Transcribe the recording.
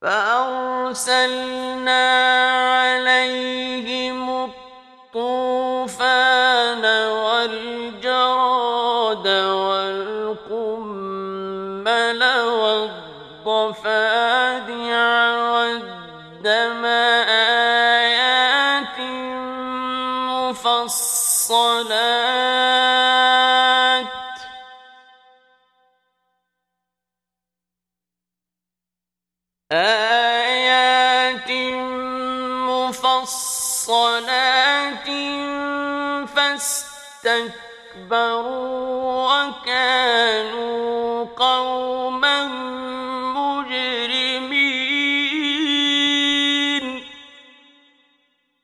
فأرسلنا عليهم الطوفان والجراد والقمل والضفادع والدم آيات مفصلات فاستكبروا وكانوا قوما